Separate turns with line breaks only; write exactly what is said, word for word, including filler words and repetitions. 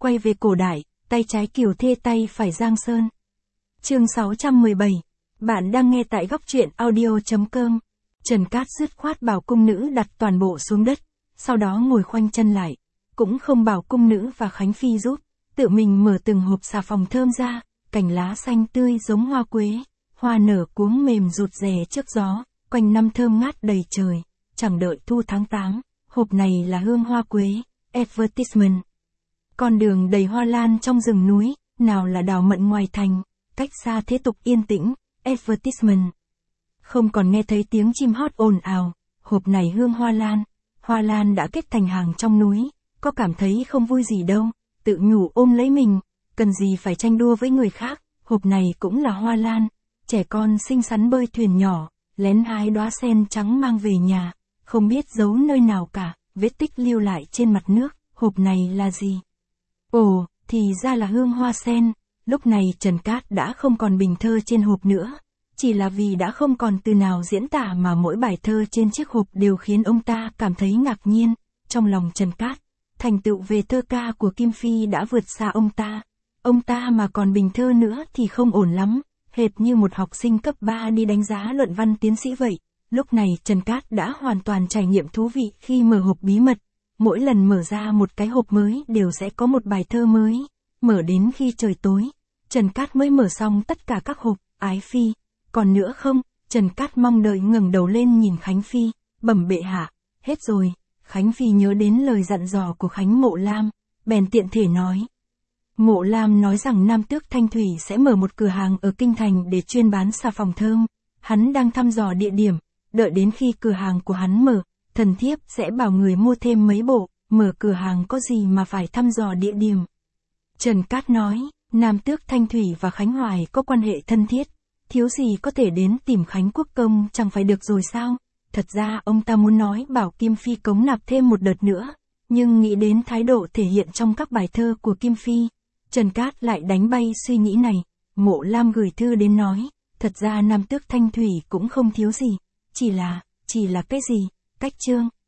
quay về cổ đại, tay trái Kiều Thê tay phải Giang Sơn. Chương sáu trăm mười bảy. Bạn đang nghe tại góc truyện audio chấm com. Trần Cát dứt khoát bảo cung nữ đặt toàn bộ xuống đất, sau đó ngồi khoanh chân lại, cũng không bảo cung nữ và Khánh Phi giúp, tự mình mở từng hộp xà phòng thơm ra, cành lá xanh tươi giống hoa quế, hoa nở cuống mềm rụt rè trước gió, quanh năm thơm ngát đầy trời, chẳng đợi thu tháng tám, hộp này là hương hoa quế, advertisement. Con đường đầy hoa lan trong rừng núi, nào là đào mận ngoài thành, cách xa thế tục yên tĩnh, advertisement. Không còn nghe thấy tiếng chim hót ồn ào, hộp này hương hoa lan, hoa lan đã kết thành hàng trong núi, có cảm thấy không vui gì đâu, tự nhủ ôm lấy mình, cần gì phải tranh đua với người khác, hộp này cũng là hoa lan, trẻ con xinh xắn bơi thuyền nhỏ, lén hái đóa sen trắng mang về nhà, không biết giấu nơi nào cả, vết tích lưu lại trên mặt nước, hộp này là gì? Ồ, thì ra là hương hoa sen. Lúc này Trần Cát đã không còn bình thơ trên hộp nữa, chỉ là vì đã không còn từ nào diễn tả mà mỗi bài thơ trên chiếc hộp đều khiến ông ta cảm thấy ngạc nhiên. Trong lòng Trần Cát, thành tựu về thơ ca của Kim Phi đã vượt xa ông ta. Ông ta mà còn bình thơ nữa thì không ổn lắm, hệt như một học sinh cấp ba đi đánh giá luận văn tiến sĩ vậy. Lúc này Trần Cát đã hoàn toàn trải nghiệm thú vị khi mở hộp bí mật. Mỗi lần mở ra một cái hộp mới đều sẽ có một bài thơ mới. Mở đến khi trời tối, Trần Cát mới mở xong tất cả các hộp. Ái Phi, còn nữa không? Trần Cát mong đợi ngẩng đầu lên nhìn Khánh Phi, bẩm bệ hạ, hết rồi. Khánh Phi nhớ đến lời dặn dò của Khánh Mộ Lam, bèn tiện thể nói. Mộ Lam nói rằng Nam Tước Thanh Thủy sẽ mở một cửa hàng ở Kinh Thành để chuyên bán xà phòng thơm. Hắn đang thăm dò địa điểm, đợi đến khi cửa hàng của hắn mở, thần thiếp sẽ bảo người mua thêm mấy bộ, mở cửa hàng có gì mà phải thăm dò địa điểm. Trần Cát nói, Nam Tước Thanh Thủy và Khánh Hoài có quan hệ thân thiết, thiếu gì có thể đến tìm Khánh Quốc Công chẳng phải được rồi sao? Thật ra ông ta muốn nói bảo Kim Phi cống nạp thêm một đợt nữa, nhưng nghĩ đến thái độ thể hiện trong các bài thơ của Kim Phi, Trần Cát lại đánh bay suy nghĩ này. Mộ Lam gửi thư đến nói, thật ra Nam Tước Thanh Thủy cũng không thiếu gì, chỉ là, chỉ là cái gì? Cách chương.